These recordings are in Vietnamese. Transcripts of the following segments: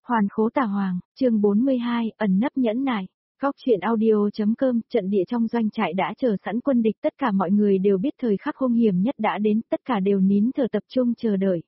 Hoàn khố tà hoàng, chương 42, ẩn nấp nhẫn nại. Góc truyện audio.com, trận địa trong doanh trại đã chờ sẵn quân địch, tất cả mọi người đều biết thời khắc hung hiểm nhất đã đến, tất cả đều nín thở tập trung chờ đợi.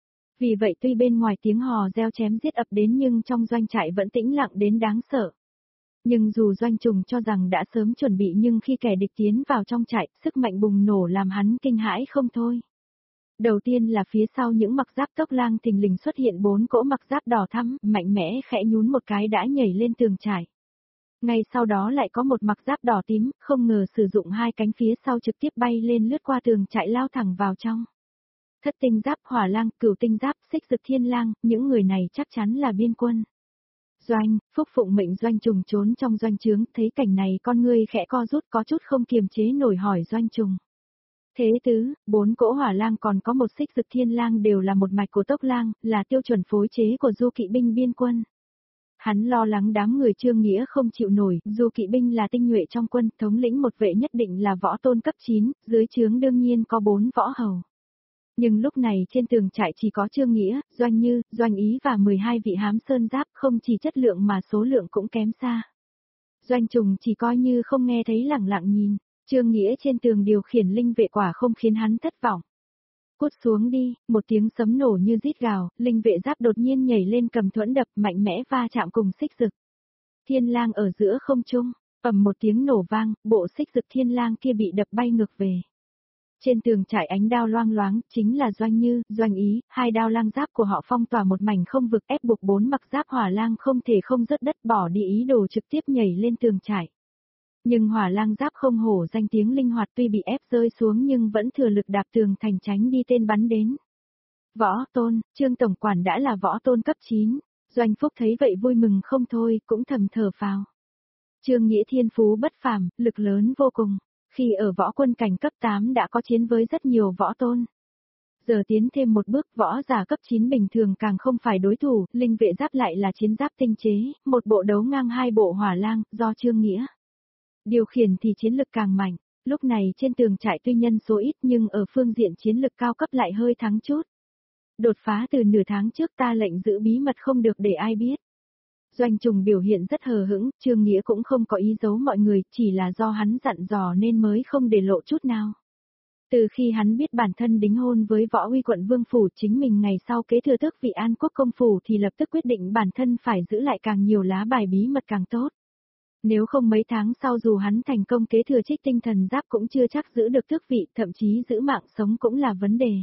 Vì vậy tuy bên ngoài tiếng hò reo chém giết ập đến nhưng trong doanh trại vẫn tĩnh lặng đến đáng sợ. Nhưng dù Doanh Trùng cho rằng đã sớm chuẩn bị nhưng khi kẻ địch tiến vào trong trại, sức mạnh bùng nổ làm hắn kinh hãi không thôi. Đầu tiên là phía sau những mặc giáp tốc lang thình lình xuất hiện 4 cỗ mặc giáp đỏ thắm, mạnh mẽ khẽ nhún một cái đã nhảy lên tường trại. Ngay sau đó lại có một mặc giáp đỏ tím, không ngờ sử dụng 2 cánh phía sau trực tiếp bay lên lướt qua tường trại lao thẳng vào trong. Thất tinh giáp hỏa lang, cửu tinh giáp, xích dực thiên lang, những người này chắc chắn là biên quân. Doanh, Phúc phụng mệnh Doanh Trùng trốn trong doanh trướng, thấy cảnh này con ngươi khẽ co rút có chút không kiềm chế nổi hỏi Doanh Trùng. Thế tứ, 4 cỗ hỏa lang còn có một xích dực thiên lang đều là một mạch của tốc lang, là tiêu chuẩn phối chế của du kỵ binh biên quân. Hắn lo lắng đám người Trương Nghĩa không chịu nổi, du kỵ binh là tinh nhuệ trong quân, thống lĩnh một vệ nhất định là võ tôn cấp 9, dưới trướng đương nhiên có 4 võ hầu. Nhưng lúc này trên tường trại chỉ có Trương Nghĩa, Doanh Như, Doanh Ý và 12 vị hám sơn giáp, không chỉ chất lượng mà số lượng cũng kém xa. Doanh Trùng chỉ coi như không nghe thấy, lặng lặng nhìn. Trương Nghĩa trên tường điều khiển linh vệ quả không khiến hắn thất vọng. Cút xuống đi, một tiếng sấm nổ như rít gào, linh vệ giáp đột nhiên nhảy lên cầm thuẫn đập mạnh mẽ va chạm cùng xích dực. Thiên lang ở giữa không trung, ầm một tiếng nổ vang, bộ xích dực thiên lang kia bị đập bay ngược về. Trên tường trại ánh đao loang loáng, chính là Doanh Như, Doanh Ý, 2 đao lang giáp của họ phong tỏa một mảnh không vực ép buộc 4 mặc giáp hỏa lang không thể không rớt đất bỏ đi ý đồ trực tiếp nhảy lên tường trại. Nhưng hỏa lang giáp không hổ danh tiếng linh hoạt tuy bị ép rơi xuống nhưng vẫn thừa lực đạp tường thành tránh đi tên bắn đến. Võ tôn, Trương Tổng Quản đã là võ tôn cấp 9, Doanh Phúc thấy vậy vui mừng không thôi, cũng thầm thở phào. Trương Nghĩa thiên phú bất phàm, lực lớn vô cùng, khi ở võ quân cảnh cấp 8 đã có chiến với rất nhiều võ tôn. Giờ tiến thêm một bước võ giả cấp 9 bình thường càng không phải đối thủ, linh vệ giáp lại là chiến giáp tinh chế, một bộ đấu ngang 2 bộ hỏa lang, do Trương Nghĩa điều khiển thì chiến lực càng mạnh, lúc này trên tường trại tuy nhân số ít nhưng ở phương diện chiến lực cao cấp lại hơi thắng chút. Đột phá từ nửa tháng trước ta lệnh giữ bí mật không được để ai biết. Doanh Trùng biểu hiện rất hờ hững, Trương Nghĩa cũng không có ý giấu mọi người, chỉ là do hắn dặn dò nên mới không để lộ chút nào. Từ khi hắn biết bản thân đính hôn với Võ Uy quận Vương Phủ chính mình ngày sau kế thừa tước vị An Quốc công phủ thì lập tức quyết định bản thân phải giữ lại càng nhiều lá bài bí mật càng tốt. Nếu không mấy tháng sau dù hắn thành công kế thừa Trích Tinh Thần Giáp cũng chưa chắc giữ được tước vị, thậm chí giữ mạng sống cũng là vấn đề.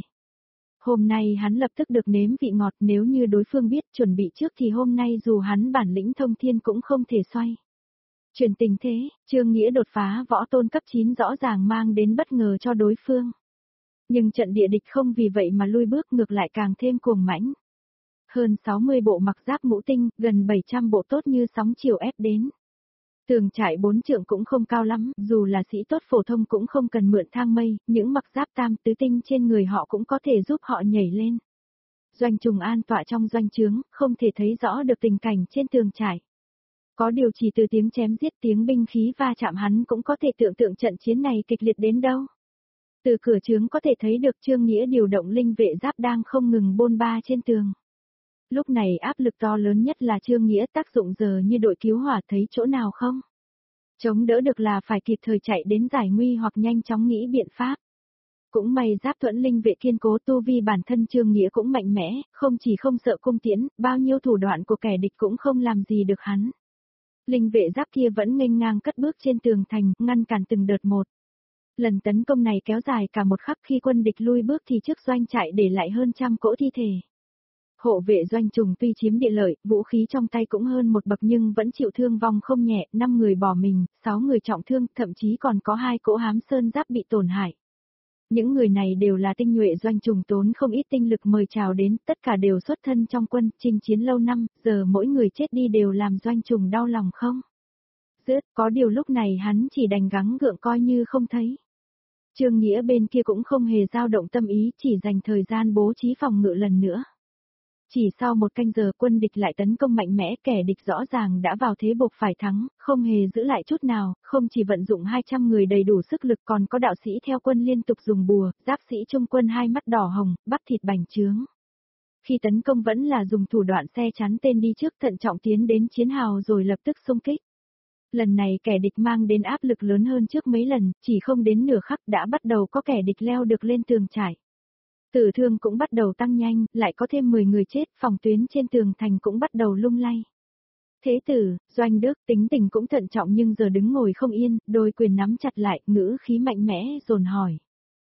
Hôm nay hắn lập tức được nếm vị ngọt, nếu như đối phương biết chuẩn bị trước thì hôm nay dù hắn bản lĩnh thông thiên cũng không thể xoay. Chuyển tình thế, Trương Nghĩa đột phá võ tôn cấp 9 rõ ràng mang đến bất ngờ cho đối phương. Nhưng trận địa địch không vì vậy mà lui bước, ngược lại càng thêm cuồng mãnh. Hơn 60 bộ mặc giáp ngũ tinh, gần 700 bộ tốt như sóng chiều ép đến. Tường trại 4 trượng cũng không cao lắm, dù là sĩ tốt phổ thông cũng không cần mượn thang mây, những mặc giáp tam tứ tinh trên người họ cũng có thể giúp họ nhảy lên. Doanh Trùng an tọa trong doanh trướng, không thể thấy rõ được tình cảnh trên tường trại. Có điều chỉ từ tiếng chém giết, tiếng binh khí va chạm hắn cũng có thể tưởng tượng trận chiến này kịch liệt đến đâu. Từ cửa trướng có thể thấy được Trương Nghĩa điều động linh vệ giáp đang không ngừng bôn ba trên tường. Lúc này áp lực to lớn nhất là Trương Nghĩa, tác dụng giờ như đội cứu hỏa, thấy chỗ nào không? Chống đỡ được là phải kịp thời chạy đến giải nguy hoặc nhanh chóng nghĩ biện pháp. Cũng may giáp thuẫn linh vệ kiên cố, tu vi bản thân Trương Nghĩa cũng mạnh mẽ, không chỉ không sợ cung tiễn, bao nhiêu thủ đoạn của kẻ địch cũng không làm gì được hắn. Linh vệ giáp kia vẫn nghênh ngang cất bước trên tường thành, ngăn cản từng đợt một. Lần tấn công này kéo dài cả một khắc, khi quân địch lui bước thì trước doanh trại để lại hơn 100 cỗ thi thể. Hộ vệ Doanh Trùng tuy chiếm địa lợi, vũ khí trong tay cũng hơn một bậc nhưng vẫn chịu thương vong không nhẹ, 5 người bỏ mình, 6 người trọng thương, thậm chí còn có 2 cỗ hám sơn giáp bị tổn hại. Những người này đều là tinh nhuệ Doanh Trùng tốn không ít tinh lực mời chào đến, tất cả đều xuất thân trong quân, chinh chiến lâu năm, giờ mỗi người chết đi đều làm Doanh Trùng đau lòng không? Có điều lúc này hắn chỉ đành gắng gượng coi như không thấy. Trương Nghĩa bên kia cũng không hề dao động tâm ý, chỉ dành thời gian bố trí phòng ngự lần nữa. Chỉ sau 1 canh giờ quân địch lại tấn công mạnh mẽ, kẻ địch rõ ràng đã vào thế buộc phải thắng, không hề giữ lại chút nào, không chỉ vận dụng 200 người đầy đủ sức lực còn có đạo sĩ theo quân liên tục dùng bùa, giáp sĩ trung quân hai mắt đỏ hồng, bắp thịt bành trướng. Khi tấn công vẫn là dùng thủ đoạn xe chắn tên đi trước thận trọng tiến đến chiến hào rồi lập tức xung kích. Lần này kẻ địch mang đến áp lực lớn hơn trước mấy lần, chỉ không đến nửa khắc đã bắt đầu có kẻ địch leo được lên tường trải. Tử thương cũng bắt đầu tăng nhanh, lại có thêm 10 người chết, phòng tuyến trên tường thành cũng bắt đầu lung lay. Thế tử, Doanh Đức tính tình cũng thận trọng nhưng giờ đứng ngồi không yên, đôi quyền nắm chặt lại, ngữ khí mạnh mẽ, dồn hỏi.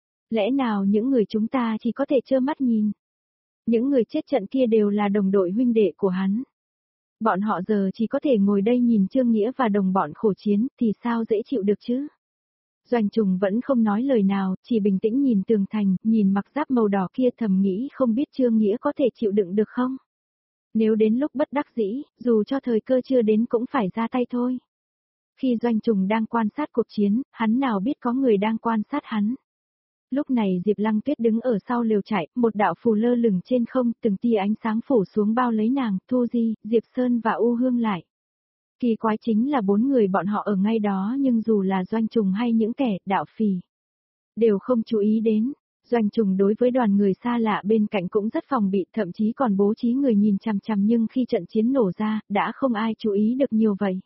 Lẽ nào những người chúng ta chỉ có thể trơ mắt nhìn? Những người chết trận kia đều là đồng đội huynh đệ của hắn. Bọn họ giờ chỉ có thể ngồi đây nhìn Trương Nghĩa và đồng bọn khổ chiến, thì sao dễ chịu được chứ? Doanh Trùng vẫn không nói lời nào, chỉ bình tĩnh nhìn tường thành, nhìn mặc giáp màu đỏ kia thầm nghĩ không biết Trương Nghĩa có thể chịu đựng được không? Nếu đến lúc bất đắc dĩ, dù cho thời cơ chưa đến cũng phải ra tay thôi. Khi Doanh Trùng đang quan sát cuộc chiến, hắn nào biết có người đang quan sát hắn. Lúc này Diệp Lăng Tuyết đứng ở sau lều trại, một đạo phù lơ lửng trên không, từng tia ánh sáng phủ xuống bao lấy nàng, Thu Di, Diệp Sơn và U Hương lại. Kỳ quái chính là 4 người bọn họ ở ngay đó nhưng dù là Doanh Trùng hay những kẻ đạo phì, đều không chú ý đến. Doanh Trùng đối với đoàn người xa lạ bên cạnh cũng rất phòng bị, thậm chí còn bố trí người nhìn chằm chằm nhưng khi trận chiến nổ ra, đã không ai chú ý được nhiều vậy.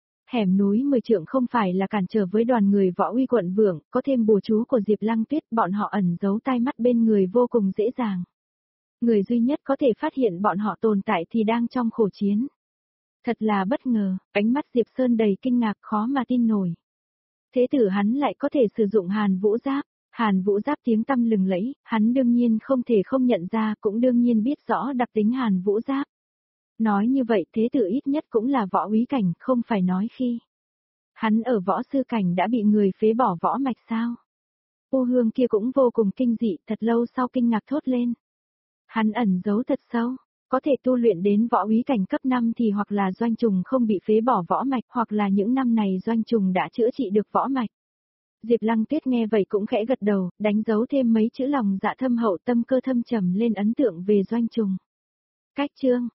Hẻm núi 10 trượng không phải là cản trở với đoàn người Võ Uy quận Vượng, có thêm bùa chú của Diệp Lăng Tuyết, bọn họ ẩn giấu tai mắt bên người vô cùng dễ dàng. Người duy nhất có thể phát hiện bọn họ tồn tại thì đang trong khổ chiến. Thật là bất ngờ, ánh mắt Diệp Sơn đầy kinh ngạc khó mà tin nổi. Thế tử hắn lại có thể sử dụng Hàn Vũ Giáp. Hàn Vũ Giáp tiếng tăm lừng lẫy, hắn đương nhiên không thể không nhận ra, cũng đương nhiên biết rõ đặc tính Hàn Vũ Giáp. Nói như vậy thế tử ít nhất cũng là võ úy cảnh, không phải nói khi hắn ở võ sư cảnh đã bị người phế bỏ võ mạch sao. U Hương kia cũng vô cùng kinh dị, thật lâu sau kinh ngạc thốt lên. Hắn ẩn giấu thật sâu, có thể tu luyện đến võ úy cảnh cấp 5 thì hoặc là Doanh Trùng không bị phế bỏ võ mạch hoặc là những năm này Doanh Trùng đã chữa trị được võ mạch. Diệp Lăng Tuyết nghe vậy cũng khẽ gật đầu, đánh dấu thêm mấy chữ lòng dạ thâm hậu tâm cơ thâm trầm lên ấn tượng về Doanh Trùng. Cách chương